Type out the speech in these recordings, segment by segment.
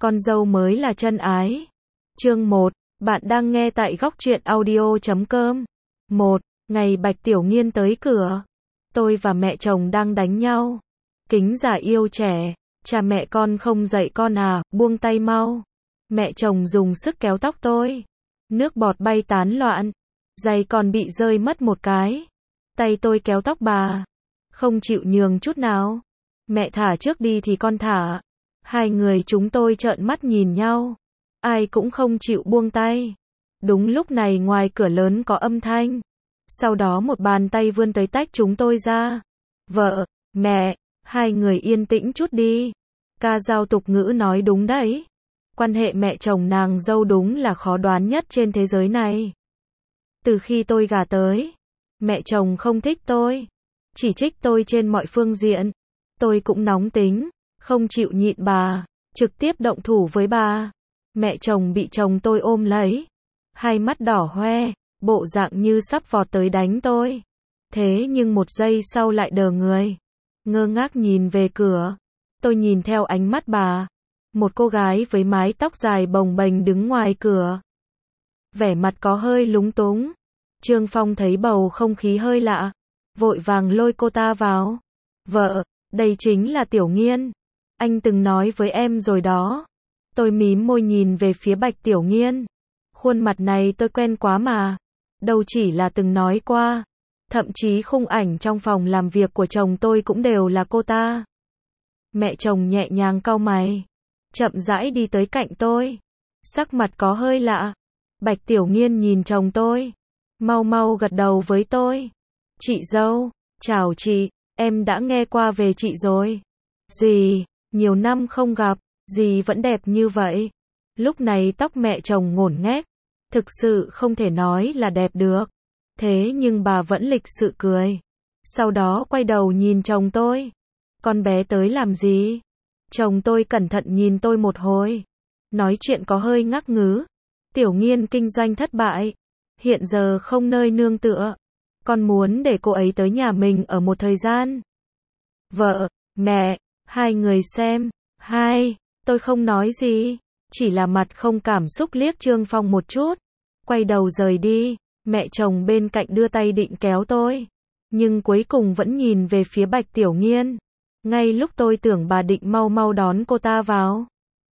con dâu mới là chân ái. Chương 1, bạn đang nghe tại góc truyện audio.com. 1, ngày Bạch Tiểu Nghiên tới cửa. Tôi và mẹ chồng đang đánh nhau. Kính già yêu trẻ, cha mẹ con không dạy con à, buông tay mau. Mẹ chồng dùng sức kéo tóc tôi. Nước bọt bay tán loạn. Giày còn bị rơi mất một cái. Tay tôi kéo tóc bà. Không chịu nhường chút nào. Mẹ thả trước đi thì con thả. Hai người chúng tôi trợn mắt nhìn nhau. Ai cũng không chịu buông tay. Đúng lúc này ngoài cửa lớn có âm thanh. Sau đó một bàn tay vươn tới tách chúng tôi ra. Vợ, mẹ, hai người yên tĩnh chút đi. Ca dao tục ngữ nói đúng đấy. Quan hệ mẹ chồng nàng dâu đúng là khó đoán nhất trên thế giới này. Từ khi tôi gả tới, mẹ chồng không thích tôi. Chỉ trích tôi trên mọi phương diện. Tôi cũng nóng tính, không chịu nhịn bà, trực tiếp động thủ với bà. Mẹ chồng bị chồng tôi ôm lấy. Hai mắt đỏ hoe, bộ dạng như sắp vọt tới đánh tôi. Thế nhưng một giây sau lại đờ người. Ngơ ngác nhìn về cửa. Tôi nhìn theo ánh mắt bà. Một cô gái với mái tóc dài bồng bềnh đứng ngoài cửa. Vẻ mặt có hơi lúng túng. Trương Phong thấy bầu không khí hơi lạ. Vội vàng lôi cô ta vào. Vợ, đây chính là Tiểu Nghiên. Anh từng nói với em rồi đó. Tôi mím môi nhìn về phía Bạch Tiểu Nghiên. Khuôn mặt này tôi quen quá mà. Đâu chỉ là từng nói qua. Thậm chí khung ảnh trong phòng làm việc của chồng tôi cũng đều là cô ta. Mẹ chồng nhẹ nhàng cau mày. Chậm rãi đi tới cạnh tôi. Sắc mặt có hơi lạ. Bạch Tiểu Nghiên nhìn chồng tôi. Mau mau gật đầu với tôi. Chị dâu, chào chị, em đã nghe qua về chị rồi. Dì, nhiều năm không gặp, dì vẫn đẹp như vậy. Lúc này tóc mẹ chồng ngổn nghếch. Thực sự không thể nói là đẹp được. Thế nhưng bà vẫn lịch sự cười. Sau đó quay đầu nhìn chồng tôi. Con bé tới làm gì? Chồng tôi cẩn thận nhìn tôi một hồi. Nói chuyện có hơi ngắc ngứ. Tiểu Nghiên kinh doanh thất bại. Hiện giờ không nơi nương tựa. Con muốn để cô ấy tới nhà mình ở một thời gian. Vợ, mẹ, hai người xem. Hai, tôi không nói gì. Chỉ là mặt không cảm xúc liếc Trương Phong một chút. Quay đầu rời đi. Mẹ chồng bên cạnh đưa tay định kéo tôi. Nhưng cuối cùng vẫn nhìn về phía Bạch Tiểu Nghiên. Ngay lúc tôi tưởng bà định mau mau đón cô ta vào.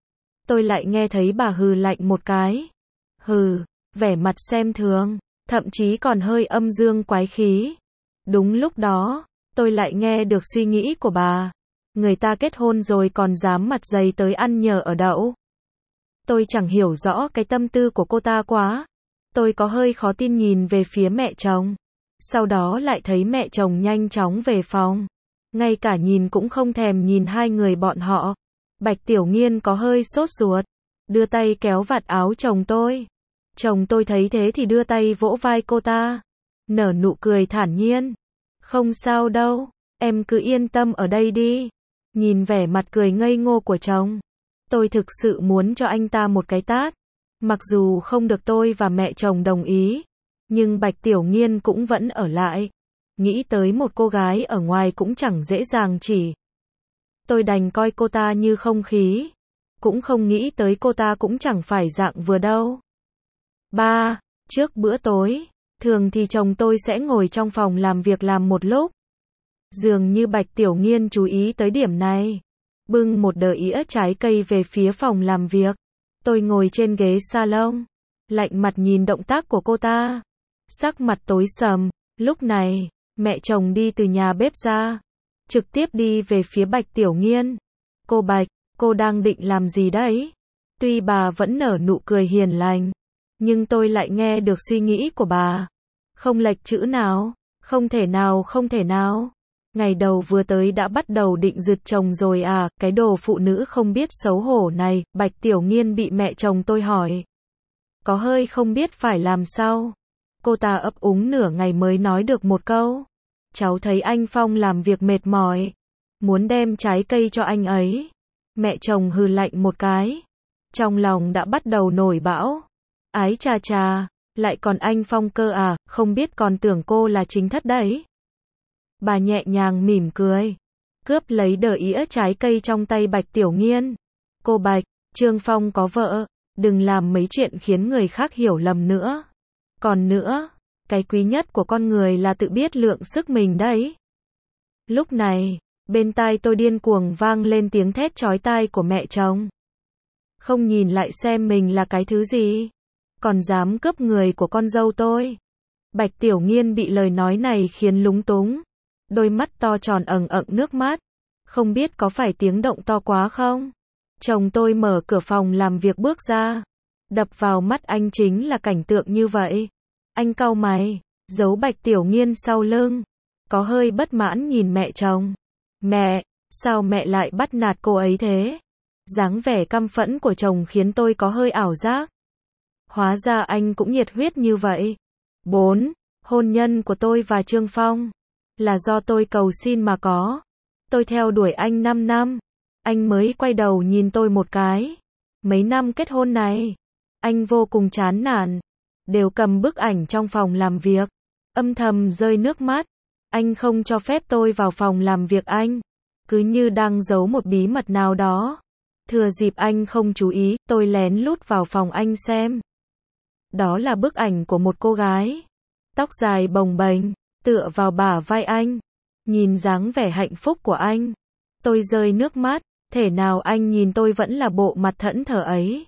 Tôi lại nghe thấy bà hừ lạnh một cái. Hừ, vẻ mặt xem thường. Thậm chí còn hơi âm dương quái khí. Đúng lúc đó, tôi lại nghe được suy nghĩ của bà. Người ta kết hôn rồi còn dám mặt dày tới ăn nhờ ở đậu. Tôi chẳng hiểu rõ cái tâm tư của cô ta quá. Tôi có hơi khó tin nhìn về phía mẹ chồng. Sau đó lại thấy mẹ chồng nhanh chóng về phòng. Ngay cả nhìn cũng không thèm nhìn hai người bọn họ. Bạch Tiểu Nghiên có hơi sốt ruột. Đưa tay kéo vạt áo chồng tôi. Chồng tôi thấy thế thì đưa tay vỗ vai cô ta. Nở nụ cười thản nhiên. Không sao đâu, em cứ yên tâm ở đây đi. Nhìn vẻ mặt cười ngây ngô của chồng. Tôi thực sự muốn cho anh ta một cái tát. Mặc dù không được tôi và mẹ chồng đồng ý. Nhưng Bạch Tiểu Nghiên cũng vẫn ở lại. Nghĩ tới một cô gái ở ngoài cũng chẳng dễ dàng chỉ. Tôi đành coi cô ta như không khí. Cũng không nghĩ tới cô ta cũng chẳng phải dạng vừa đâu. Ba, trước bữa tối, thường thì chồng tôi sẽ ngồi trong phòng làm việc làm một lúc. Dường như Bạch Tiểu Nghiên chú ý tới điểm này. Bưng một đĩa ĩa trái cây về phía phòng làm việc. Tôi ngồi trên ghế salon. Lạnh mặt nhìn động tác của cô ta. Sắc mặt tối sầm. Lúc này, mẹ chồng đi từ nhà bếp ra. Trực tiếp đi về phía Bạch Tiểu Nghiên. Cô Bạch, cô đang định làm gì đấy? Tuy bà vẫn nở nụ cười hiền lành. Nhưng tôi lại nghe được suy nghĩ của bà. Không lệch chữ nào. Không thể nào, không thể nào. Ngày đầu vừa tới đã bắt đầu định rượt chồng rồi à, cái đồ phụ nữ không biết xấu hổ này. Bạch Tiểu Nghiên bị mẹ chồng tôi hỏi. Có hơi không biết phải làm sao. Cô ta ấp úng nửa ngày mới nói được một câu. Cháu thấy anh Phong làm việc mệt mỏi. Muốn đem trái cây cho anh ấy. Mẹ chồng hừ lạnh một cái. Trong lòng đã bắt đầu nổi bão. Ái chà chà, lại còn anh Phong cơ à, không biết còn tưởng cô là chính thất đấy. Bà nhẹ nhàng mỉm cười. Cướp lấy đĩa ĩa trái cây trong tay Bạch Tiểu Nghiên. Cô Bạch, Trương Phong có vợ, đừng làm mấy chuyện khiến người khác hiểu lầm nữa. Còn nữa, cái quý nhất của con người là tự biết lượng sức mình đấy. Lúc này, bên tai tôi điên cuồng vang lên tiếng thét chói tai của mẹ chồng. Không nhìn lại xem mình là cái thứ gì, còn dám cướp người của con dâu tôi. Bạch Tiểu Nghiên bị lời nói này khiến lúng túng, đôi mắt to tròn ẩn ẩn nước mắt, không biết có phải tiếng động to quá không. Chồng tôi mở cửa phòng làm việc bước ra, đập vào mắt anh chính là cảnh tượng như vậy. Anh cau mày, giấu Bạch Tiểu Nghiên sau lưng, có hơi bất mãn nhìn mẹ chồng. Mẹ, sao mẹ lại bắt nạt cô ấy thế? Dáng vẻ căm phẫn của chồng khiến tôi có hơi ảo giác. Hóa ra anh cũng nhiệt huyết như vậy. 4. Hôn nhân của tôi và Trương Phong là do tôi cầu xin mà có. Tôi theo đuổi anh 5 năm. Anh mới quay đầu nhìn tôi một cái. Mấy năm kết hôn này, anh vô cùng chán nản. Đều cầm bức ảnh trong phòng làm việc, âm thầm rơi nước mắt. Anh không cho phép tôi vào phòng làm việc anh, cứ như đang giấu một bí mật nào đó. Thừa dịp anh không chú ý, tôi lén lút vào phòng anh xem. Đó là bức ảnh của một cô gái, tóc dài bồng bềnh, tựa vào bả vai anh. Nhìn dáng vẻ hạnh phúc của anh, tôi rơi nước mắt. Thể nào anh nhìn tôi vẫn là bộ mặt thẫn thờ ấy.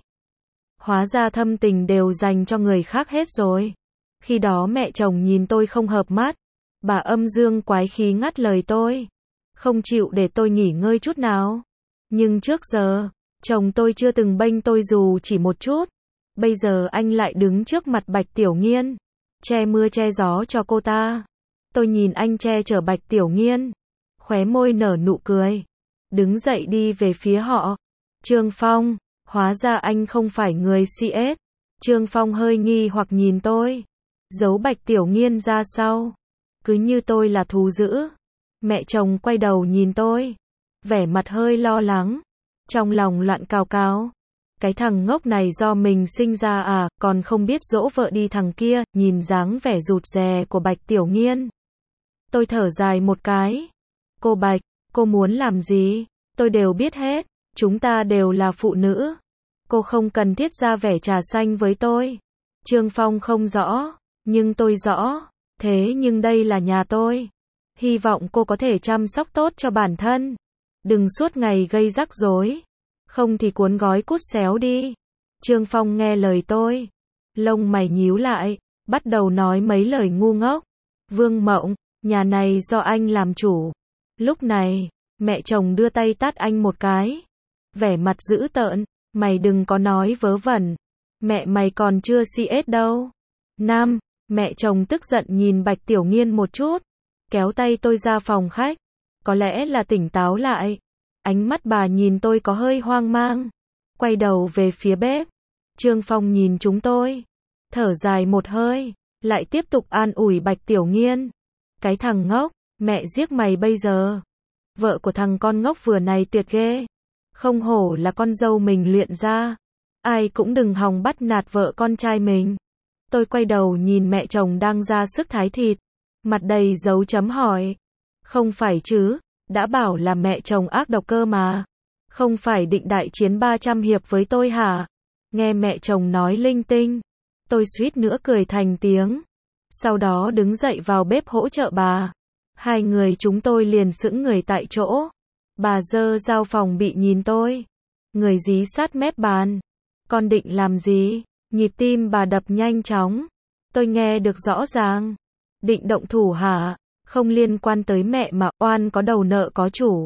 Hóa ra thâm tình đều dành cho người khác hết rồi. Khi đó mẹ chồng nhìn tôi không hợp mắt, bà âm dương quái khí ngắt lời tôi, không chịu để tôi nghỉ ngơi chút nào. Nhưng trước giờ, chồng tôi chưa từng bênh tôi dù chỉ một chút. Bây giờ anh lại đứng trước mặt Bạch Tiểu Nghiên, che mưa che gió cho cô ta. Tôi nhìn anh che chở Bạch Tiểu Nghiên, khóe môi nở nụ cười, đứng dậy đi về phía họ. Trương Phong, hóa ra anh không phải người CS. Trương Phong hơi nghi hoặc nhìn tôi, giấu Bạch Tiểu Nghiên ra sau, cứ như tôi là thú dữ. Mẹ chồng quay đầu nhìn tôi, vẻ mặt hơi lo lắng, trong lòng loạn cào cào. Cái thằng ngốc này do mình sinh ra à, còn không biết dỗ vợ đi thằng kia. Nhìn dáng vẻ rụt rè của Bạch Tiểu Nghiên, tôi thở dài một cái. Cô Bạch, cô muốn làm gì? Tôi đều biết hết, chúng ta đều là phụ nữ. Cô không cần thiết ra vẻ trà xanh với tôi. Trương Phong không rõ, nhưng tôi rõ. Thế nhưng đây là nhà tôi. Hy vọng cô có thể chăm sóc tốt cho bản thân. Đừng suốt ngày gây rắc rối. Không thì cuốn gói cút xéo đi. Trương Phong nghe lời tôi, lông mày nhíu lại, bắt đầu nói mấy lời ngu ngốc. Vương Mộng, nhà này do anh làm chủ. Lúc này, mẹ chồng đưa tay tát anh một cái. Vẻ mặt dữ tợn, mày đừng có nói vớ vẩn. Mẹ mày còn chưa CS đâu. Nam, mẹ chồng tức giận nhìn Bạch Tiểu Nghiên một chút, kéo tay tôi ra phòng khách. Có lẽ là tỉnh táo lại. Ánh mắt bà nhìn tôi có hơi hoang mang. Quay đầu về phía bếp. Trương Phong nhìn chúng tôi, thở dài một hơi, lại tiếp tục an ủi Bạch Tiểu Nghiên. Cái thằng ngốc, mẹ giết mày bây giờ. Vợ của thằng con ngốc vừa này tuyệt ghê. Không hổ là con dâu mình luyện ra. Ai cũng đừng hòng bắt nạt vợ con trai mình. Tôi quay đầu nhìn mẹ chồng đang ra sức thái thịt, mặt đầy dấu chấm hỏi. Không phải chứ, đã bảo là mẹ chồng ác độc cơ mà. Không phải định đại chiến 300 hiệp với tôi hả? Nghe mẹ chồng nói linh tinh, tôi suýt nữa cười thành tiếng. Sau đó đứng dậy vào bếp hỗ trợ bà. Hai người chúng tôi liền sững người tại chỗ. Bà giơ dao phòng bị nhìn tôi, người dí sát mép bàn. Con định làm gì? Nhịp tim bà đập nhanh chóng. Tôi nghe được rõ ràng. Định động thủ hả? Không liên quan tới mẹ mà, oan có đầu nợ có chủ.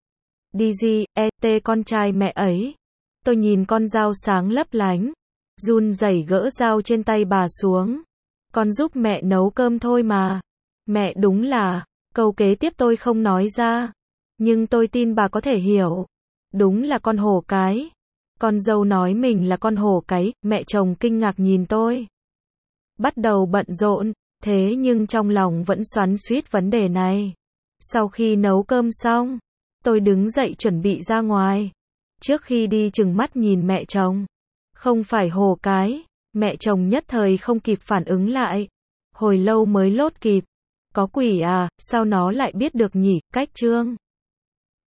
Con trai mẹ ấy. Tôi nhìn con dao sáng lấp lánh, run rẩy gỡ dao trên tay bà xuống. Con giúp mẹ nấu cơm thôi mà. Mẹ đúng là, câu kế tiếp tôi không nói ra, nhưng tôi tin bà có thể hiểu. Đúng là con hổ cái. Con dâu nói mình là con hổ cái. Mẹ chồng kinh ngạc nhìn tôi, bắt đầu bận rộn, thế nhưng trong lòng vẫn xoắn xuýt vấn đề này. Sau khi nấu cơm xong, tôi đứng dậy chuẩn bị ra ngoài. Trước khi đi trừng mắt nhìn mẹ chồng. Không phải hổ cái. Mẹ chồng nhất thời không kịp phản ứng lại. Hồi lâu mới lốt kịp. Có quỷ à, sao nó lại biết được nhỉ? Cách Trương